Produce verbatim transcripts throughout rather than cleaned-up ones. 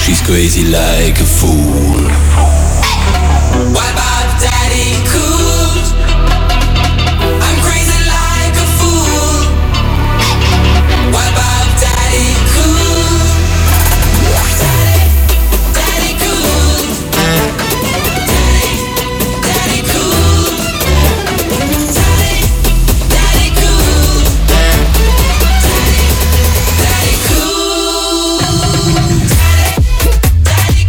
She's crazy like a fool. What about Daddy Cool? I'm crazy like a fool. What about Daddy Cool? Daddy, Daddy Cool. Daddy, Daddy Cool. Daddy, Daddy Cool. Daddy, Daddy Cool. Daddy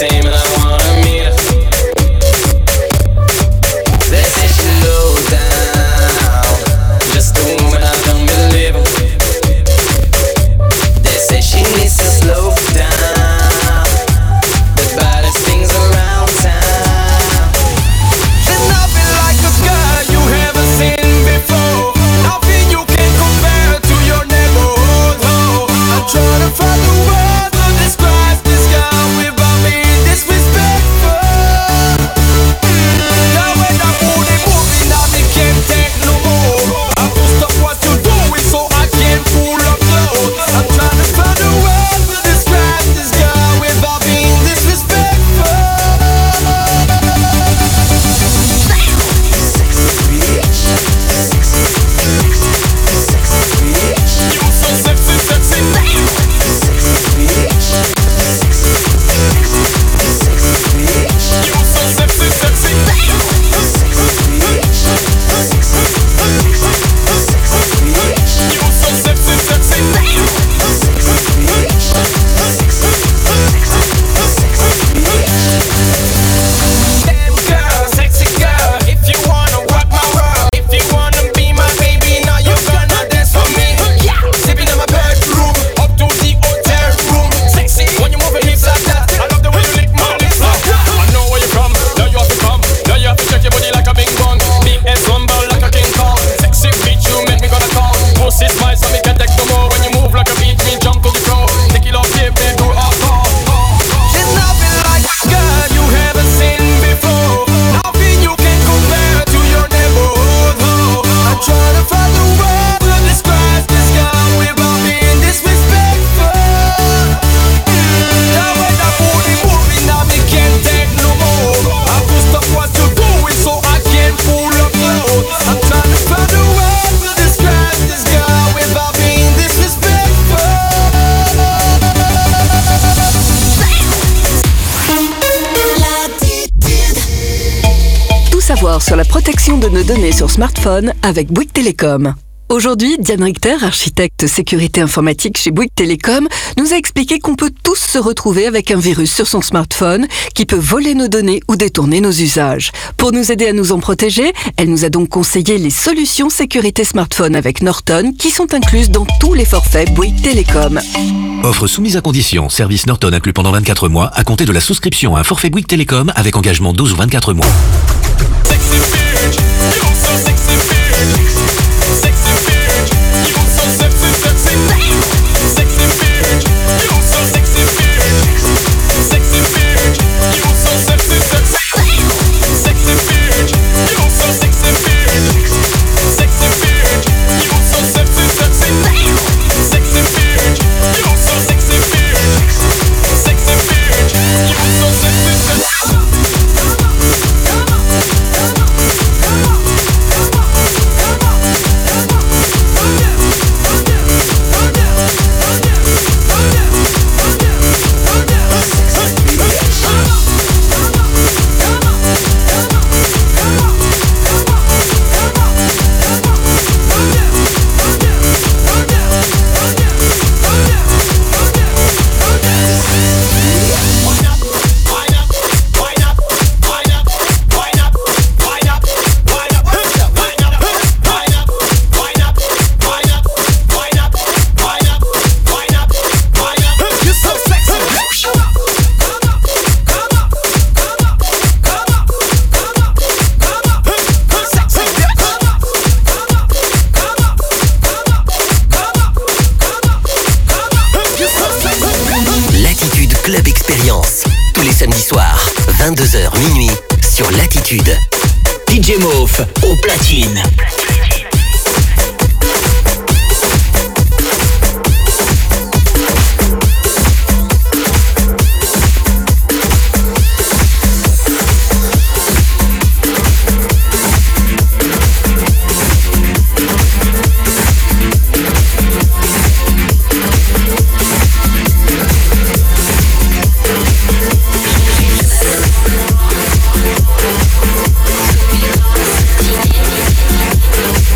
name and I wanna meet her. They say she low down, just a woman I don't believe her. They say she needs to slow down, the baddest things around town. There's nothing like a girl you haven't seen before, nothing you can compare to your neighborhood. Oh, I'm trying to find the word to describe this girl without being disrespectful. Now when I'm moving, moving, now they can't take no more. I have to stop what you're doing so I can pull up close. I'm trying to find a word to describe this girl without being disrespectful. You so sexy, sexy. You so sexy, sexy. You so sexy, sexy. Damn girl, sexy girl, if you wanna rock my world, if you wanna be my baby, now you gonna dance for me. Yeah, sipping in my bedroom, up to the hotel room. Sexy when you move your hips like that. I love the way you lick my lips like that. I know where you from, now you have to come. Now you have to check your body like a bing bong. Big ass rumble like a King Kong. Sexy bitch, you make me gonna call. Pussy smile so me can take no more. When you move like a beat, me jump to the floor. Take it off, give me do all call. There's nothing like a girl you haven't seen before, nothing you can compare to your neighborhood. Oh, I'm trying to find the word to describe this girl without being disrespectful. Now when I'm moving, moving, now me can't take no more. I have to stop what you're doing so I can pull up close. I'm trying to find the word to describe this girl without being disrespectful. Tout savoir sur la protection de nos données sur smartphone avec Bouygues Télécom. Aujourd'hui, Diane Richter, architecte sécurité informatique chez Bouygues Télécom, nous a expliqué qu'on peut tous se retrouver avec un virus sur son smartphone qui peut voler nos données ou détourner nos usages. Pour nous aider à nous en protéger, elle nous a donc conseillé les solutions sécurité smartphone avec Norton qui sont incluses dans tous les forfaits Bouygues Télécom. Offre soumise à condition. Service Norton inclus pendant vingt-quatre mois à compter de la souscription à un forfait Bouygues Télécom avec engagement douze ou vingt-quatre mois. Sexy bitch, you so sexy bitch. Sexy bitch, you so sexy, sexy. Sexy bitch, you so sexy bitch. Sexy bitch, you so sexy, sexy. Sexy bitch, you so sexy bitch. Sexy bitch, you so sexy, sexy. Sexy bitch, you so sexy bitch. Sexy bitch, you so sexy, sexy. vingt-deux heures minuit sur Latitude. D J Mauve au platine. We'll be right back.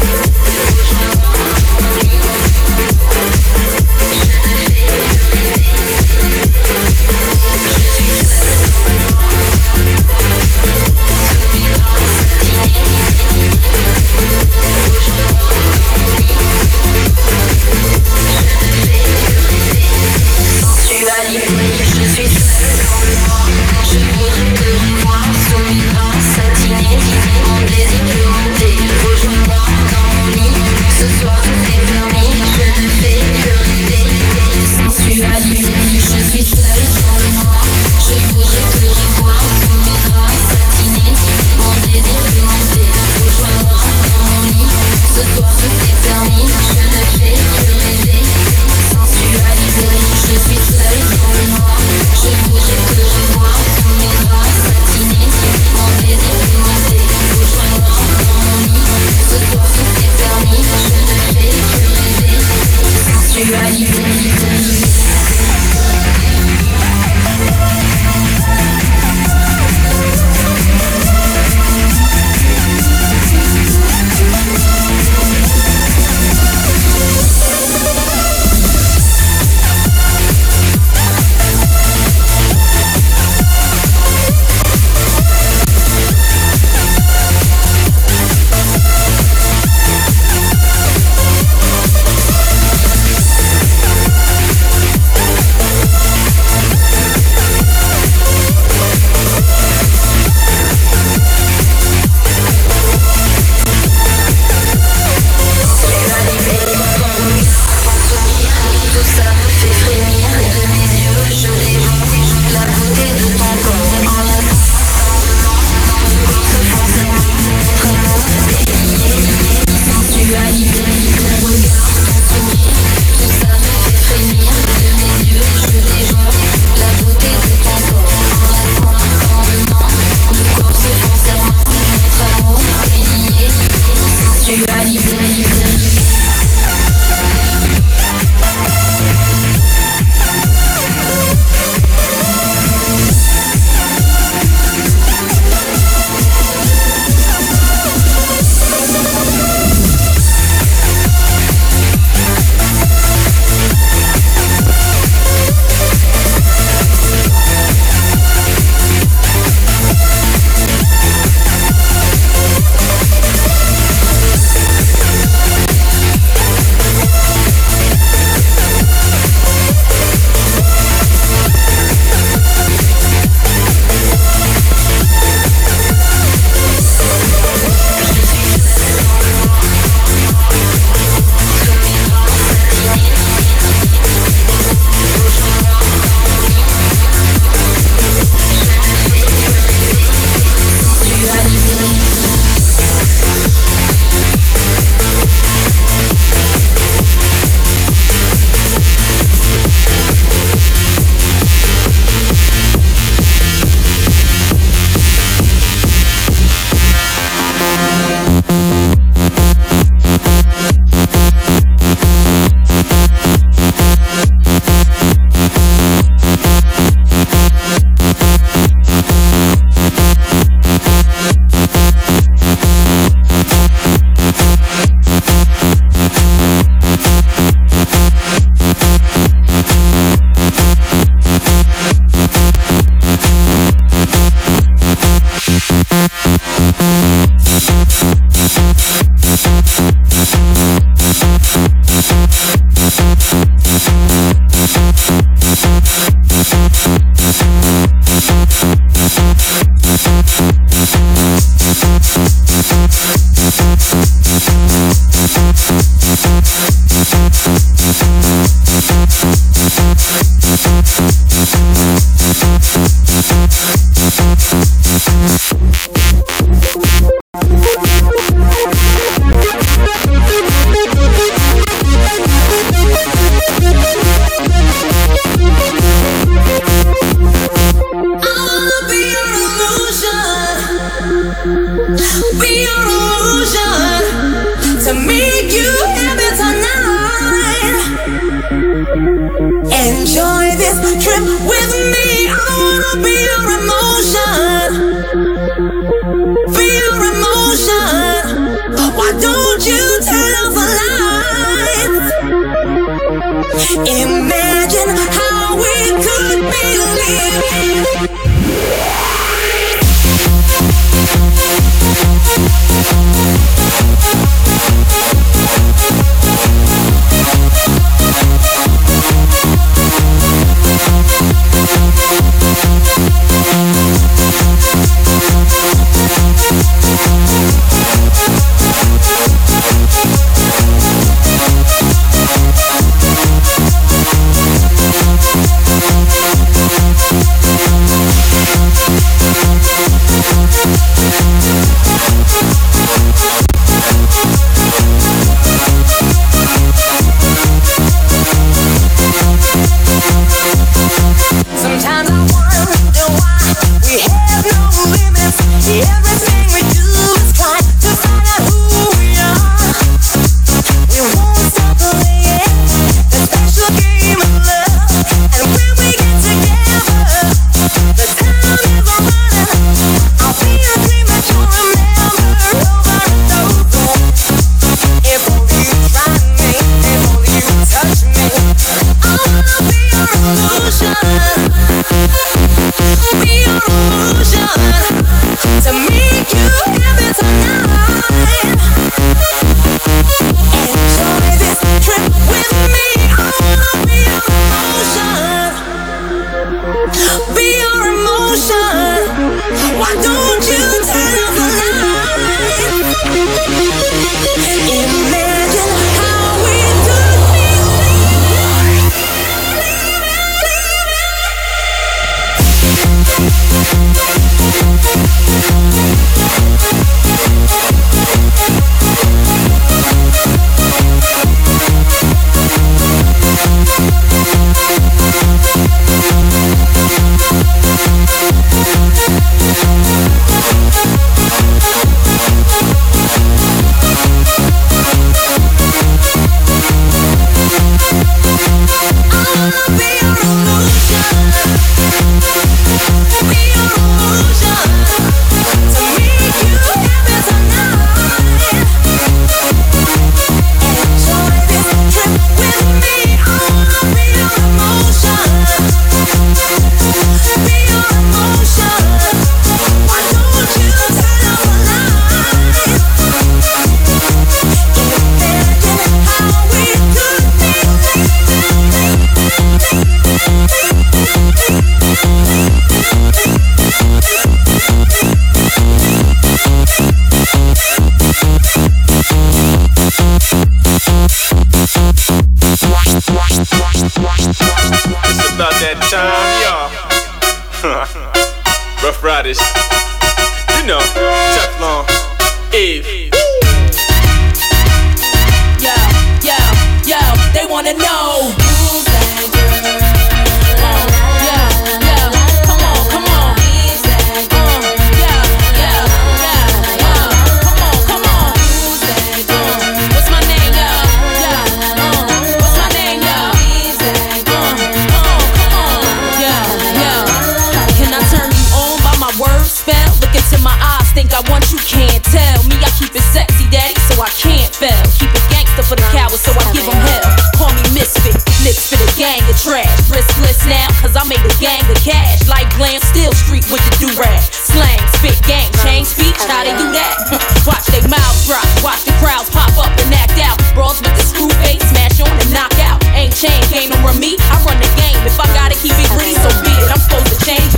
Chain game over me, I run the game. If I gotta keep it gritty, so be it. I'm supposed to change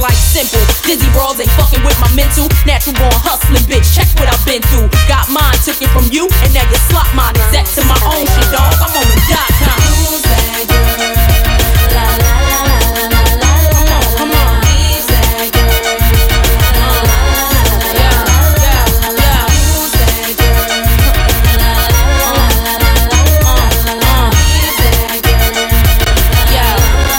like simple. Dizzy bras ain't fucking with my mental. Natural born hustling, bitch. Check what I've been through. Got mine, took it from you, and now you slot mine. Exact to my own shit, dog. I'm on the dot com. Who's that girl? La la la la la la la. Come on, come on. Who's that girl? La la la la la la. Yeah, yeah, yeah. Who's that girl? La la la la la la la. Who's that girl? Yeah,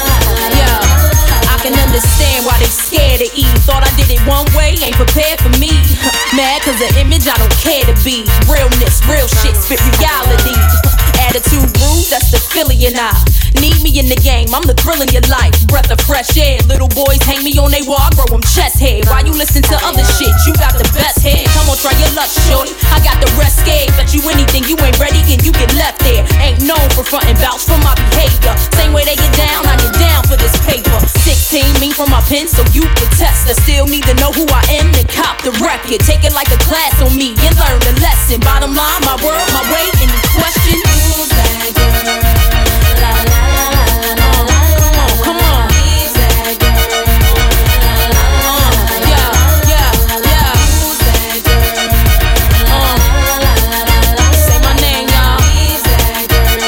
yeah. I can understand why they scared to eat. Thought I did it one way, ain't prepared for me. Mad cause the image I don't care to be. Realness, real shit, spit reality. Attitude rude, that's the Philly and I. Need me in the game, I'm the thrill in your life. Breath of fresh air, little boys hang me on they wall, I grow them chest hair. Why you listen to other shit? You got the best head. Come on, try your luck, shorty. I got the rest scared. Bet you anything, you ain't ready and you get left there. Ain't known for frontin' vouch for my behavior. Same way they get down, I get down for this paper. Sixteen, me from my pen, so you can test. I still need to know who I am and cop the record. Take it like a class on me and learn the lesson. Bottom line, my word, my way, any question? Who's that girl? La la la la la la. Come on, come on. Who's that girl? La la la la la. Yeah, yeah, yeah. Who's that girl? Uh, la la la la la. Say my name, y'all. Who's that girl?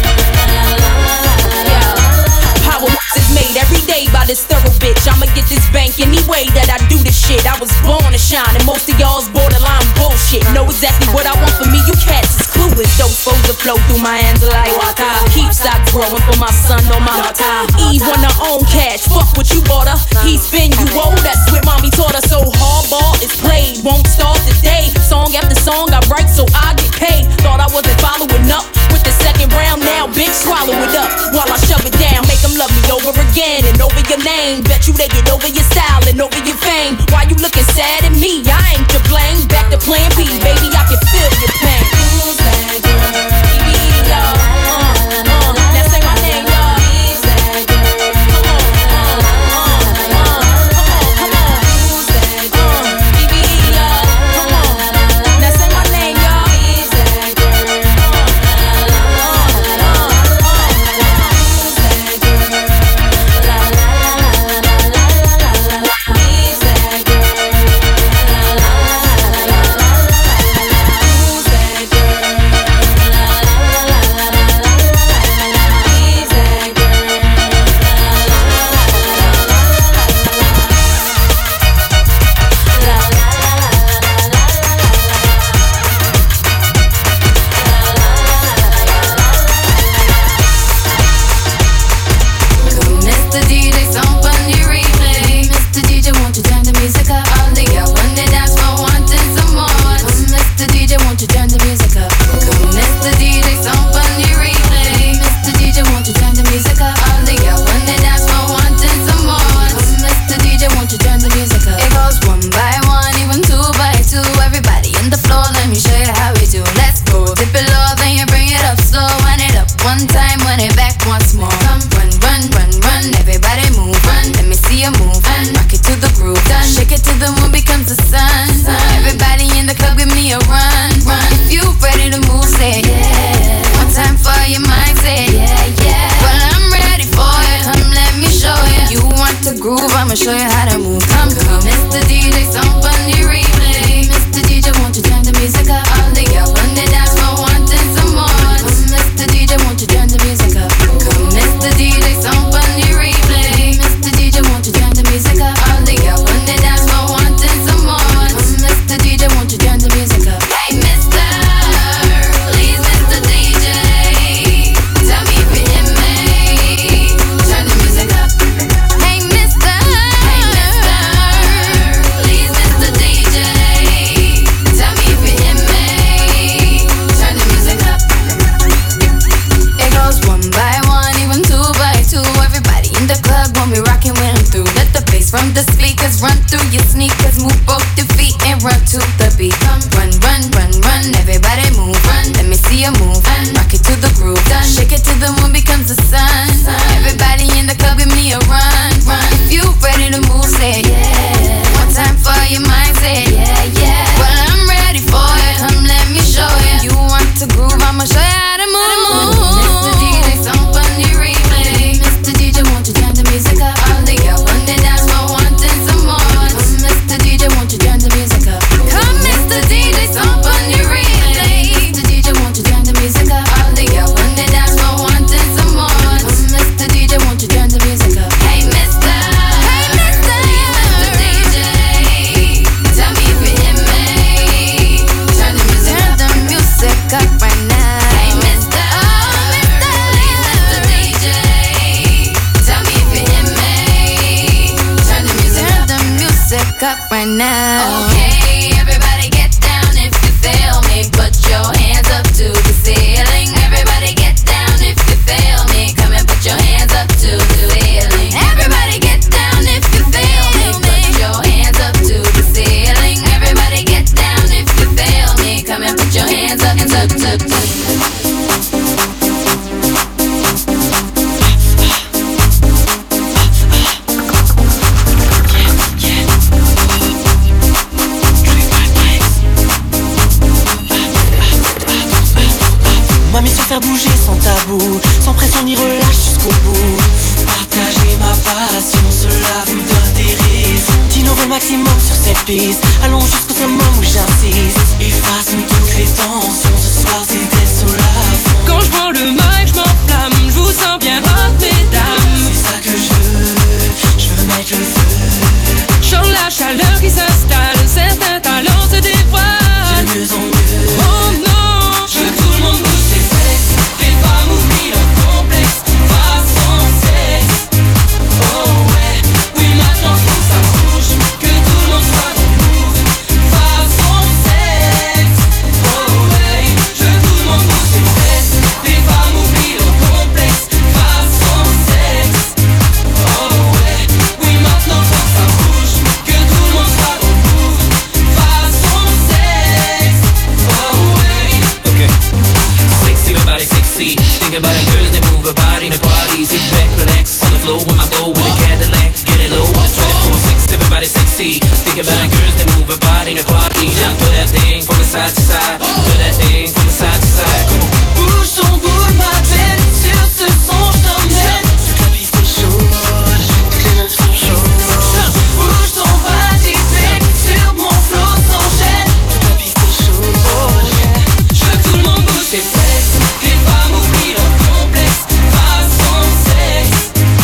La la la la la. Yeah. Power is made every day by this thorough bitch. I'ma get this bank any way that I do this shit. I was born to shine, and most of y'all's borderline bullshit. Know exactly what I want for me, you cats is clueless. Those foes that flow through my hands like water. Keep stock growing for my son on my daughter. Eve want her own cash, fuck what you bought her. He spin you old, that's what mommy taught her. So hardball is played, won't start today. Song after song I write so I get paid. Thought I wasn't following up with the second round, now bitch swallow it up while I shove it down. Make them love me over again and over your name. Bet you they get over your style and over your fame. Why you looking sad at me? I ain't to blame. Back to plan B, baby, I can feel your pain. Who's that girl? B B, y'all. Uh, uh, now say my name, y'all. Who's that girl? Come on, uh, uh, uh, come on, come on. Who's that girl? B B, y'all. Come on, now say my name, y'all. Who's that girl? Uh, uh, uh, uh, uh, who's that girl? La la la la la la la la. Who's that girl? La la la la la la. Who's that girl? I'ma show you how to move. Come, come, Mister D J, some funny replay. Mister D J, won't you turn the music up? All the girls on the dance floor wanting some more. Come, Mister D J, won't you turn the music up? Come, Mister D J, some funny replay. Mister D J, won't you turn the music up? All the girls on the dance floor wanting some more. Come, Mister D J, won't you turn the music up? Hey, Mister, please, Mister D J, tell me if you hear me. Turn the music up. Hey, Mister, hey, Mister, please, Mister D J, tell me if you hear me. Turn the music up. It goes one by one, even two by two. Everybody in the club when we rockin' when I'm through. Let the bass from the speakers run through your sneakers. Move both your feet and run to the beat. Come, run, run, run, run. Everybody move, run. Let me see you move. Run. Rock it to the groove. Done. Shake it till the moon becomes the sun. sun. Everybody in the club, give me a run, run. If you ready to move, say yeah. One time for your mind, say yeah, yeah. Well, I'm ready for it. Come, let me show you. You want to groove? I'ma show you how to move. Mister D J, some funny replay. Mister D J, won't you turn the music up? All the girls on the dance floor wanting back up right now. Okay, everybody get down if you feel me. Put your hands up to the ceiling. Everybody get down if you feel me. Come and put your hands up to the ceiling. Everybody get down if you feel me. Put your hands up to the ceiling. Everybody get down if you feel me. Come and put your hands up, hands up, up, up. Ma mission faire bouger sans tabou, sans pression ni relâche jusqu'au bout. Partager ma passion, cela vous donne des raisons d'innover au maximum sur cette piste. Allons jusqu'au summum où j'insiste. Effaçons toutes les tensions, ce soir c'est des sols à fond. Quand je prends le mic, je m'enflamme, je vous sens bien hot mesdames. C'est ça que je veux, je veux mettre le feu. Chante la chaleur qui s'installe, certains talents se dévoilent. De mieux en mieux. Oh non, je veux que tout le monde bouge ses fesses. Les femmes oublient leur complexe, pas sans sexe. Oh ouais, oui maintenant faut que ça bouge, que tout le monde soit dans le move, pas sans sexe. Oh ouais, je veux que tout le monde bouge ses fesses. Les femmes oublient leur complexe, pas sans sexe. Oh ouais, oui maintenant faut que ça bouge, que tout le monde soit dans le move, pas sans sexe. Oh ouais. Okay. Sexy, my body sexy. Think about it, girls, they move her body in the party. Sit back, relax, on the floor with my bow with a Cadillac. Get it low, twenty-four six, everybody sexy. Think about it, girls, they move her body in the party. Now do that thing from the side to side. Do that thing from the side to side. Come on. Bouge ton boule, ma belle, sur ce son je t'emmène. Toute la piste est chaude, toutes les meufs sont chaudes. Bouge ton body, baby, sur mon flow s'enchaîne. Toute la piste est chaude, je veux que tout le monde bouge ses fesses. Les femmes oublient leur complexe, pas sans sexe.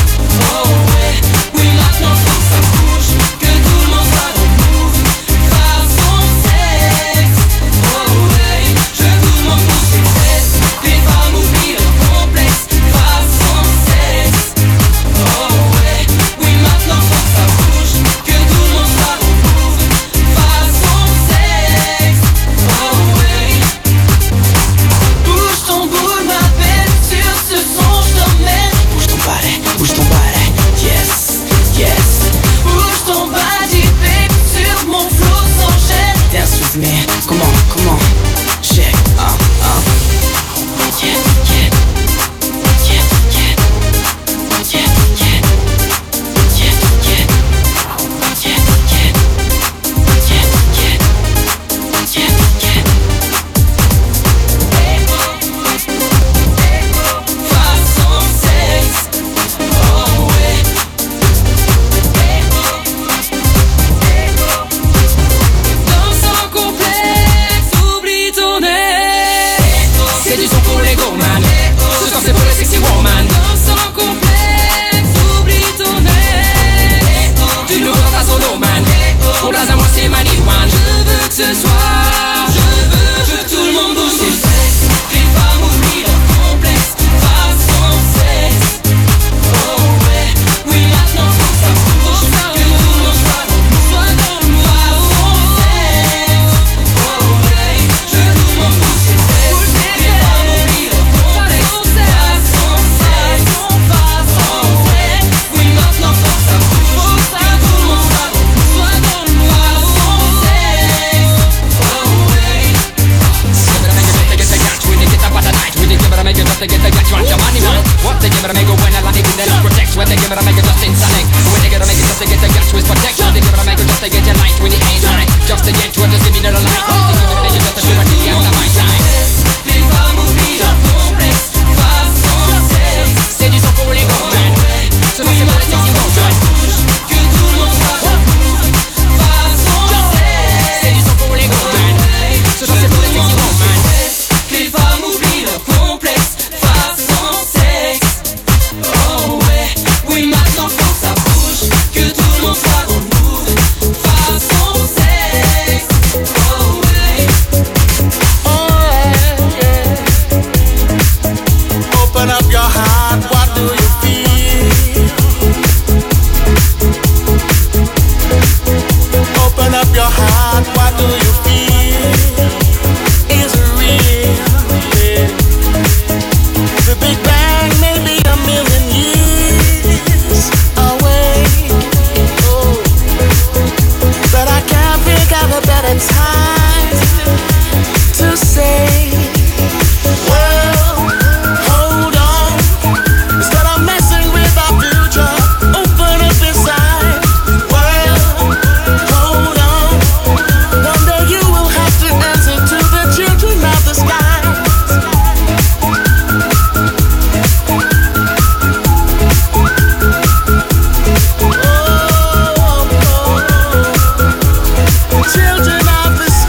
Oh ouais, oui maintenant faut que ça bouge, que tout le monde soit dans le move, pas sans sexe. Oh ouais, je veux que tout le monde bouge ses fesses. Les femmes oublient leur complexe, pas sans sexe. Oh ouais, oui maintenant faut que ça bouge, que tout le monde soit dans le move, pas sans sexe. Oh ouais. Bouge ton boule, ma belle, sur ce son je t'emmène. Bouge ton balai, bouge ton balai, yes, yes. Bouge ton body, baby, sur mon flow s'enchaîne. Dance with me, come on, come on. Check, ah, ah. Yeah, yeah. Yeah, yeah. Yeah, yeah. Yeah, yeah. Yeah, yeah. Yeah, yeah. Yeah, yeah. Pas sans sexe, oh ouais. danse sans complexe, oublie ton ex. C'est du son pour les go man. Ce soir c'est pour les sexy woman. Danse sans complexe, oublie ton ex. Tu nous vois pas solo man. Pour la moi c'est Mani One. Je veux que ce soir, je veux, je veux que tout le monde bouge ses fesses. Les femmes oublient leur complexe, pas sans sexe. Oh ouais, oui maintenant faut que ça bouge, que tout le monde soit dans le move, Sois dans le mouvement. pas sans sexe. Oh ouais, je veux que tout le monde bouge ses fesses. Les femmes oublient leur complexe, pas sans sexe. Pas sans sexe. Oui maintenant faut que ça bouge, que tout le monde soit dans le move, Sois dans le mouvement. pas sans sexe. Oh ouais. Give it a make it just to get the catch when you get the catch. Want your money man. What they give it a make it when I like it then it protects. When they give it a make it just insane. When they give it a make it just to get the catch with protection. They give it a make it just to get your light when it ain't right. Just to get you just give me the light. They give it a make it just to do what you get on my time. Les femmes oublient leur complexe, pas sans sexe. C'est du son pour les go man. Ce soir c'est pour les sexy woman. Que tout le monde soit dans le move, pas sans sexe. C'est du son pour les go man. Ce soir c'est pour les sexy woman. Les femmes oublient leur complexe, pas sans sexe. Oh ouais, oui maintenant faut que ça bouge, que tout le monde soit dans le move, pas sans sexe. a better time to say, well, hold on. Instead of messing with our future, open up inside. Well, hold on. One day you will have to answer to the children of the sky. Children of the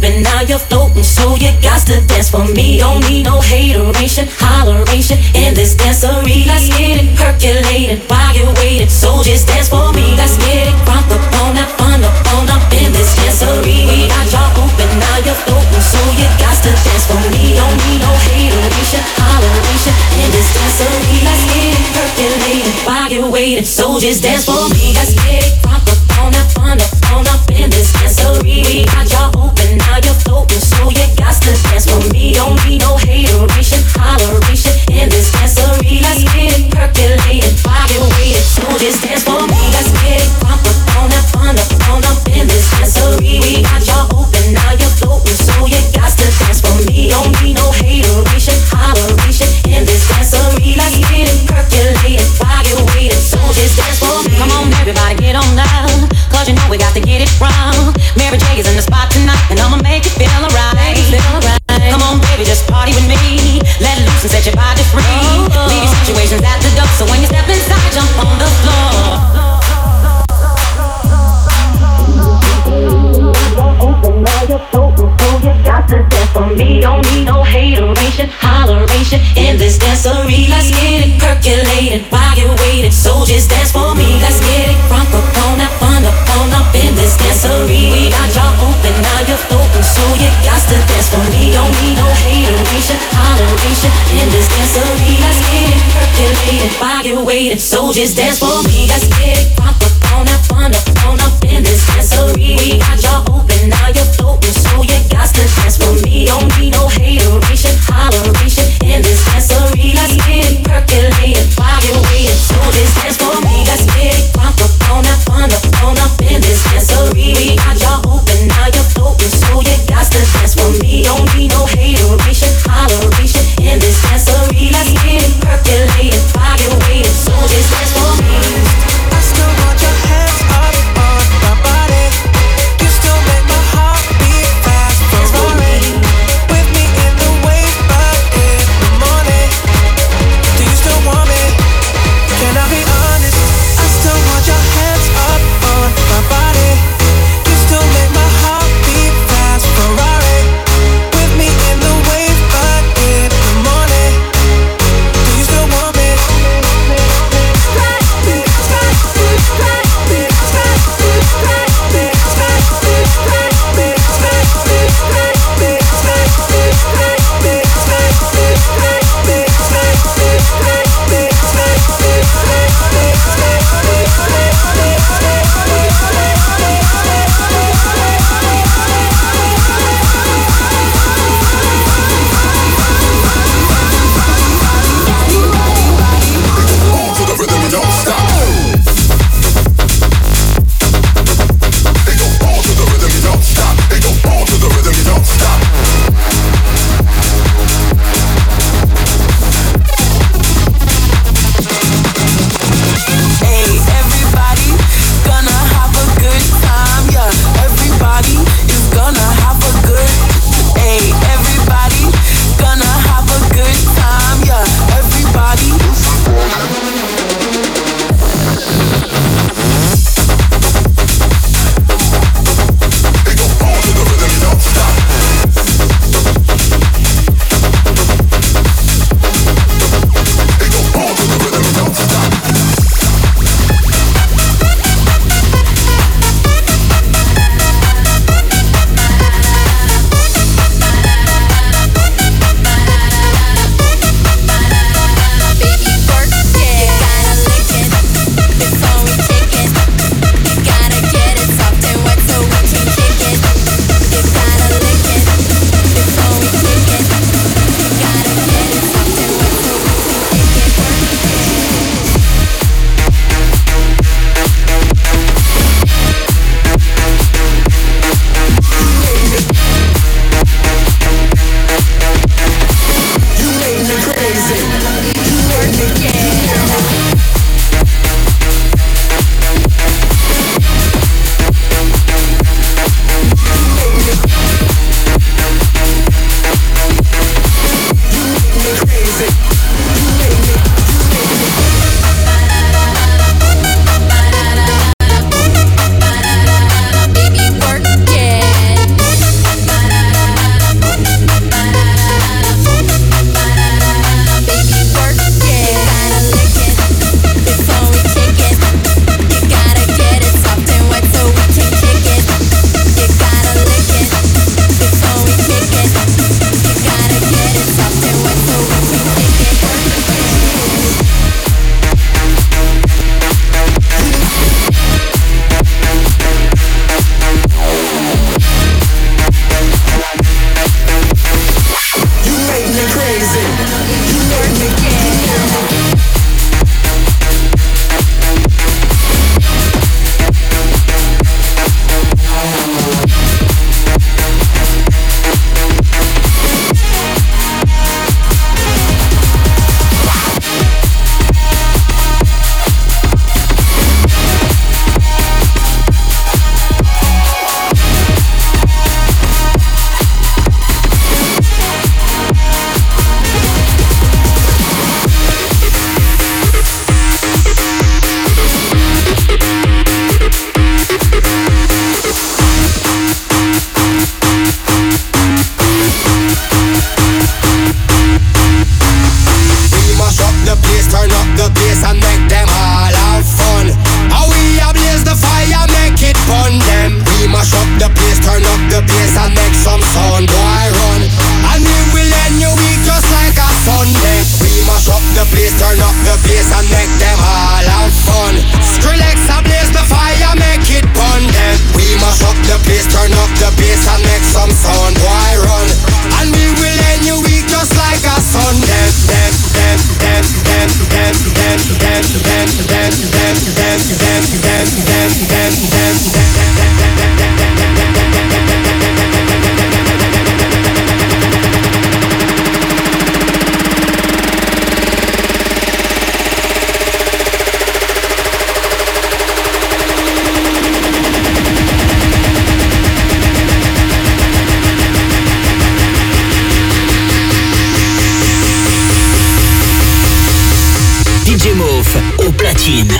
open, now you're floating, so you got to dance for me. Don't need no hateration, holleration in this dancery. Let's get it percolated while you're waiting, so just dance for me. Let's get it crunk up on that fun up on up in this dancery. We got y'all open, now you're floating, so you got to dance for me. Don't need no hateration, holleration in this dancery. Let's get it percolated while you're waiting, so just dance for me. Let's get it crunk up on that fun up on up in this dancery. We got y'all open, now you're floating, so you got to dance for me. Don't need no hateration, holleration in this dancery. Let's get it percolated while you're waiting, so just dance for me. Let's get it crunk up on that fun up on up in this dancery. We got y'all open, now you're floating, so you got to dance for me. Don't need no hateration, holleration in this dancery. Let's get it percolated while you're waiting, so just dance for me. Come on, everybody, get on down, cause you know we got to get it wrong. Mary J is in the spot tonight, and I'ma make it feel alright. Come on, baby, just party with me. Let loose and set your body free. Leave your situations at the door, so when you step inside, jump on the floor. Open, now you're floating, so you got to dance for me. Don't need no hateration, holleration in this dancery. Let's get it percolated while you're waiting, so just dance for me. Let's get it crunk up on that fun up on up in this dancery. We got y'all open, now you're floating, so you got to dance for me. Don't need no hateration, holleration in this dancery. Let's get it percolated while you're waiting, so just dance for me. Let's get it crunk up on that fun up on up in this dancery. We got y'all open, now you're floating, so you got to dance for me. Don't need no hateration, holleration in this dancery. Let's get it percolated while you're waiting, so just dance for me. Let's get it crunk up on that fun up on up in this dancery. We got y'all open, now you're floating, so you got to dance for me. Don't need no hateration, holleration in this dancery. Let's get it percolated while you're waiting, so just dance for me. I still want your hands up on my body. You still make my heart beat fast. Already with me in the way turn up the bass and make them all have fun. How we a blaze the fire, make it fun them. We mash up the place, turn up the bass and make some sound, boy run. And we will end your week just like a Sunday. We mash up the place, turn up the bass and make them all have fun. Skrillex a blaze the fire, make it fun them. We mash up the place, turn up the bass and make some sound, boy run. And we will end your week just like a Sunday. Them, them, them, them, them, them, them, them, them, them, them, them, them, them, them, them, D J Mauve au platine.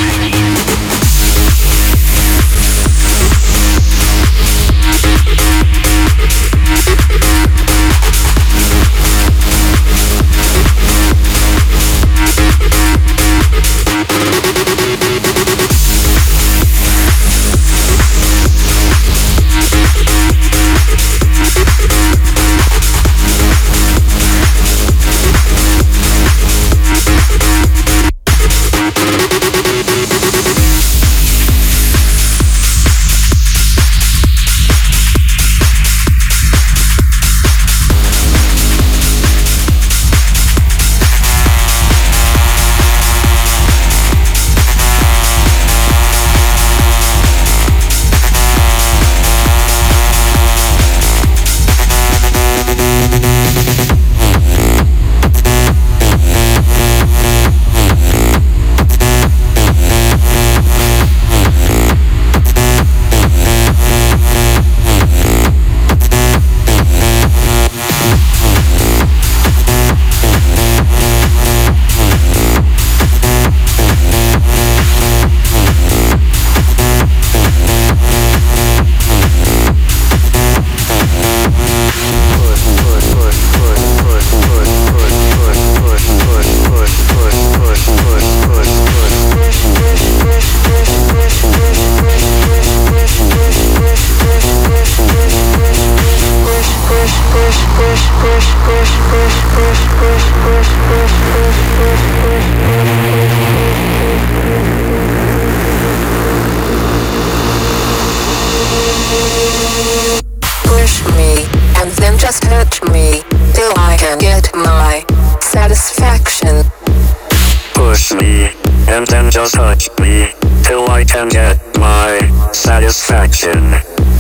Just touch me till I can get my satisfaction.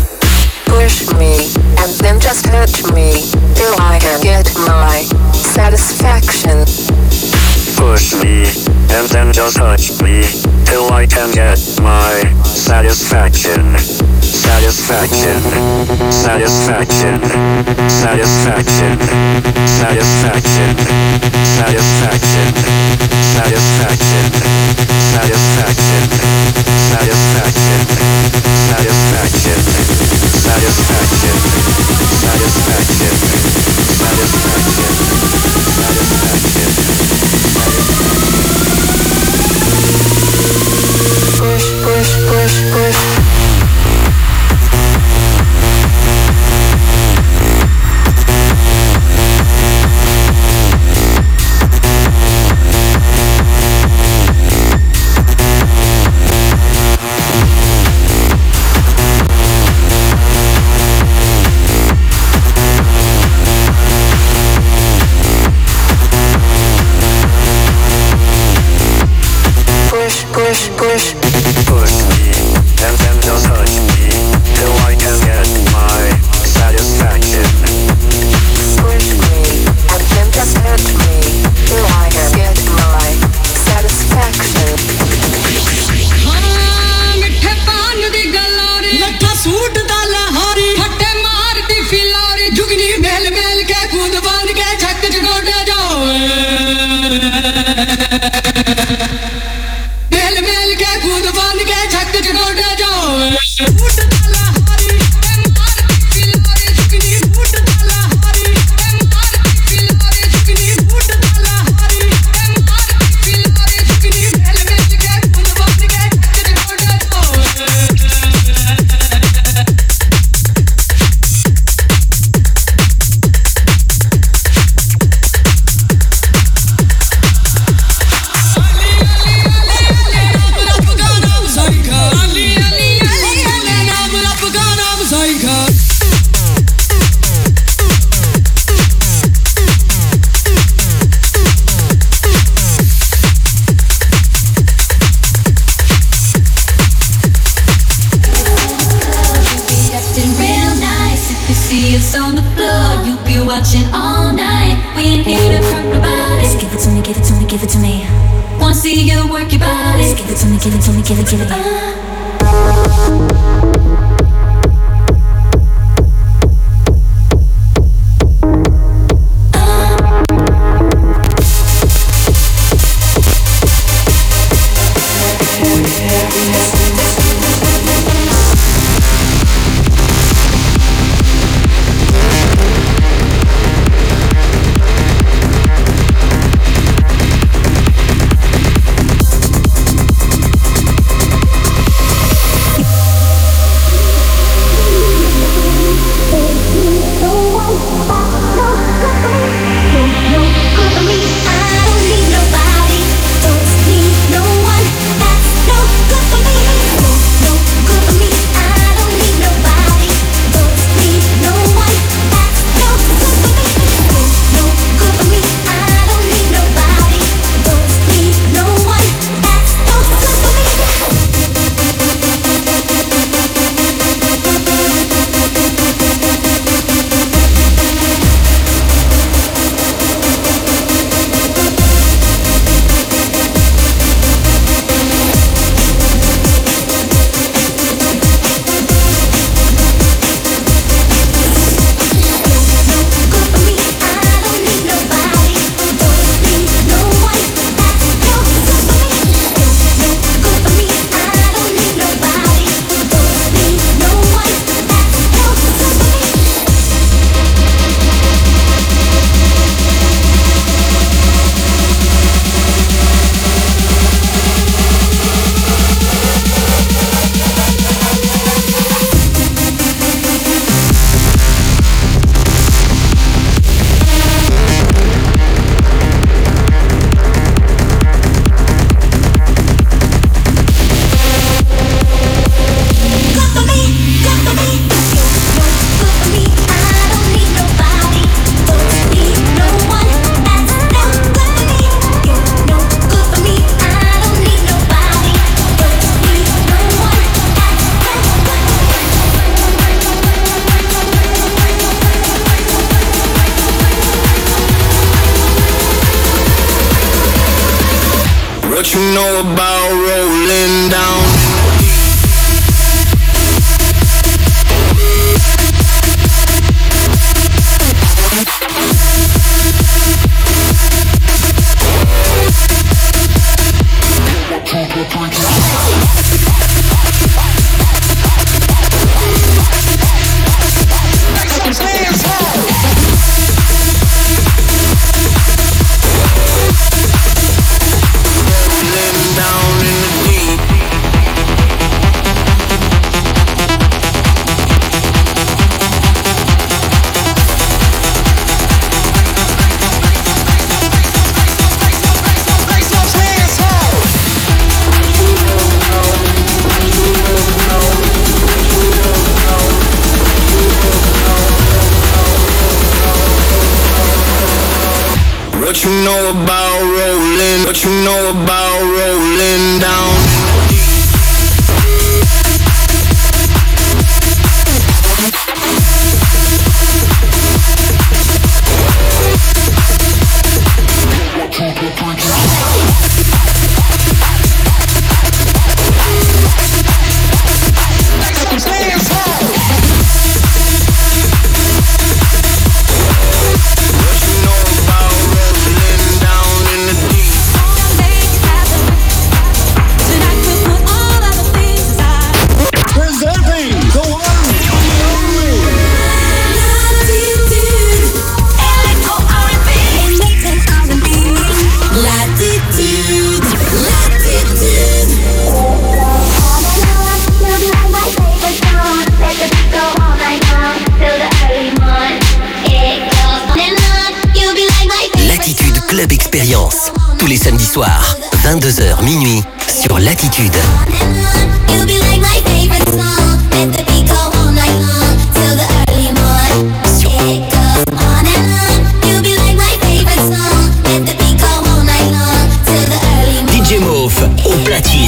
Push me and then just touch me till I can get my satisfaction. Push me and then just touch me till I can get my satisfaction. Satisfaction, satisfaction, satisfaction, satisfaction, satisfaction, satisfaction, satisfaction, satisfaction, satisfaction, satisfaction, satisfaction, satisfaction, satisfaction, push, push, push, push. Push me and Wanna see you work your body. Give it to me, give it to me, give it, give it. Ah. What you know about rolling down? What you know about rolling? What you know about rolling down? Club Expérience, tous les samedis soirs, vingt-deux heures minuit, sur Latitude. D J Mauve, au platine.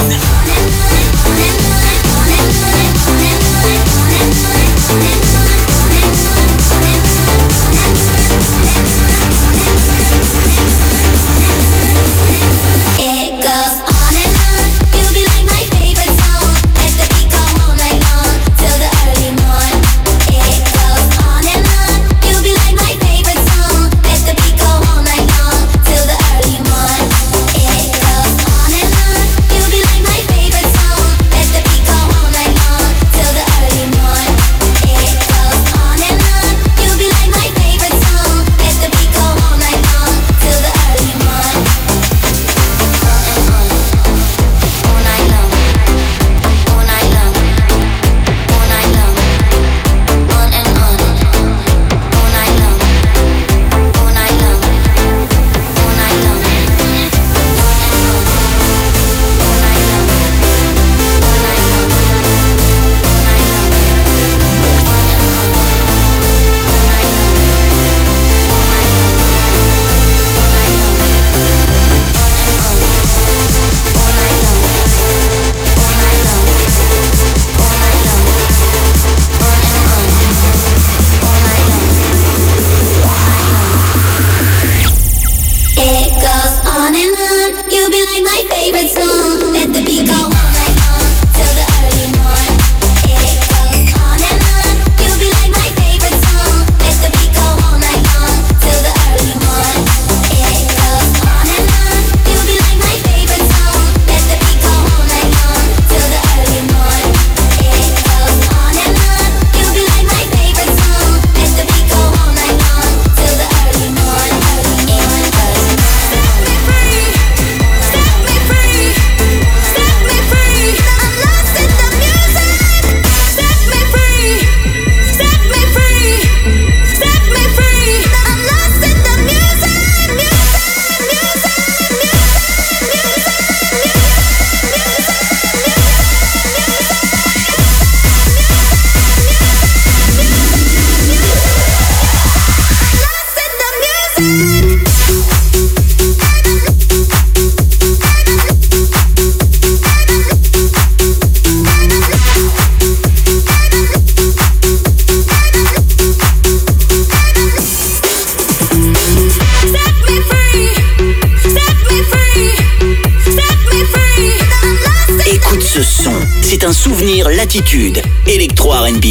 un souvenir Latitude, Electro R and B.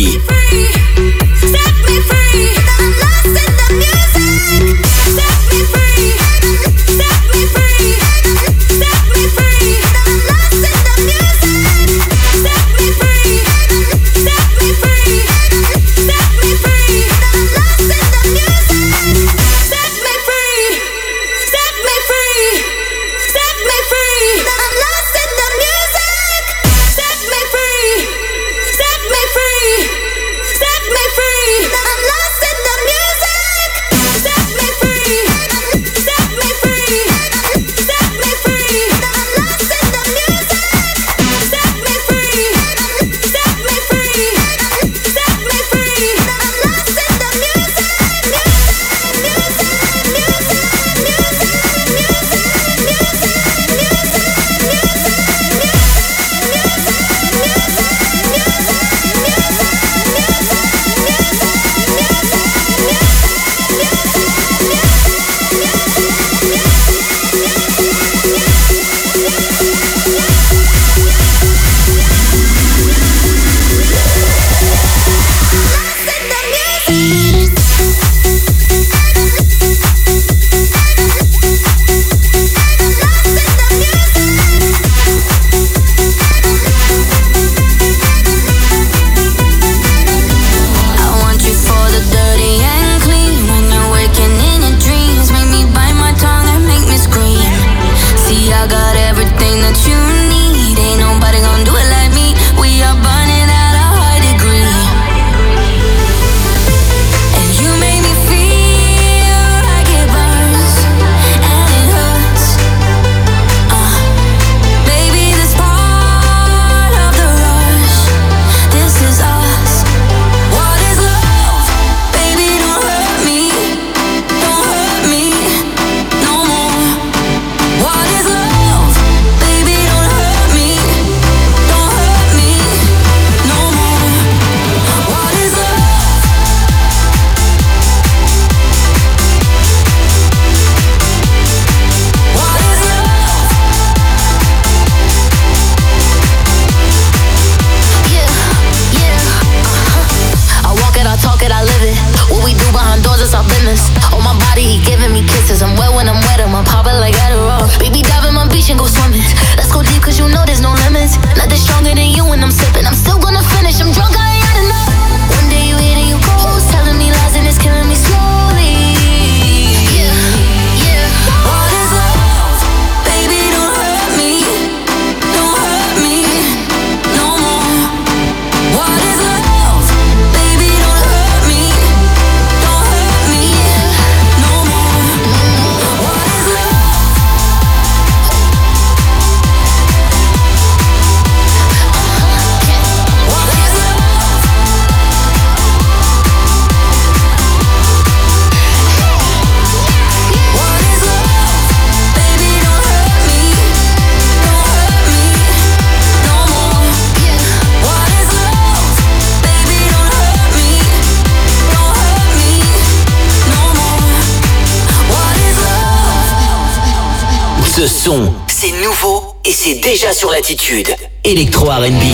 Ce son, c'est nouveau et c'est déjà sur Latitude. Electro R and B.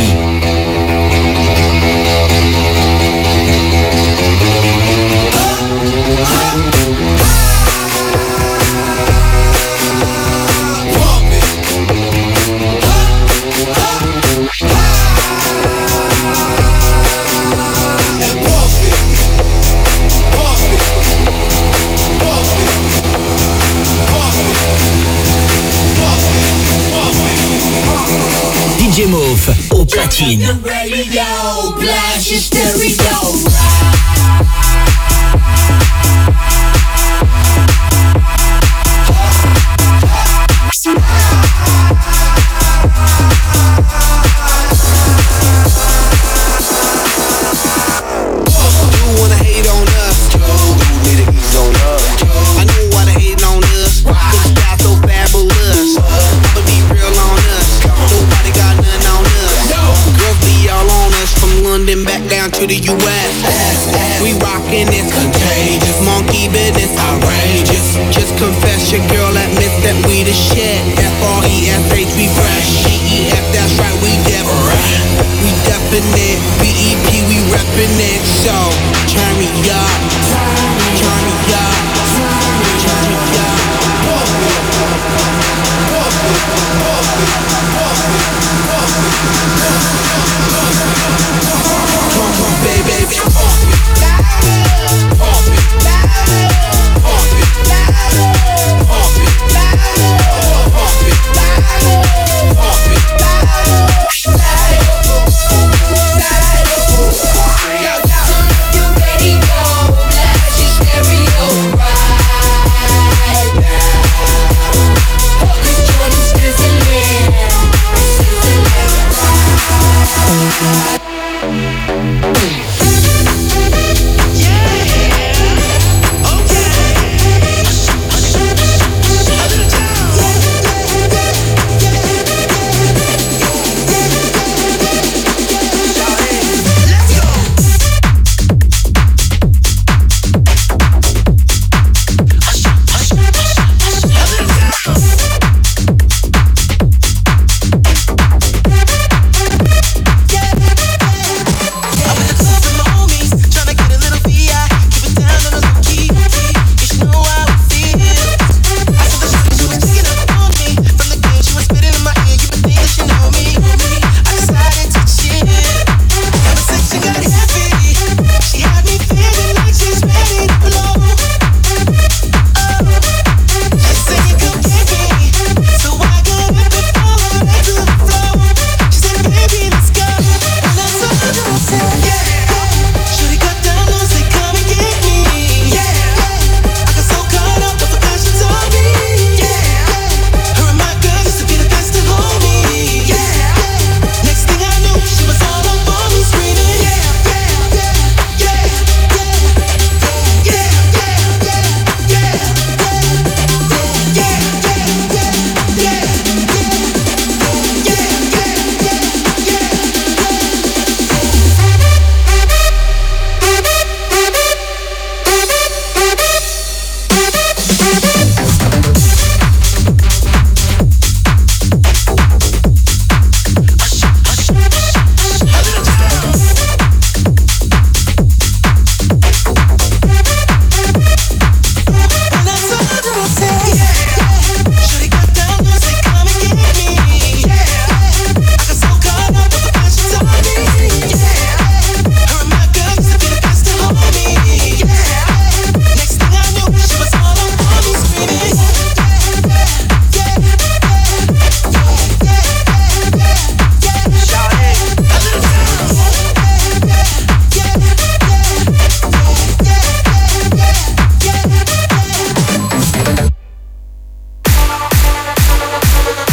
D J Mauve au platine. Back down to the U S We rockin' this contagious. Monkey business outrageous. Just confess your girl admits that we the shit. F R E S H we fresh. G E F that's right we different. So turn me up, turn me up, turn me up. Come on, baby, baby.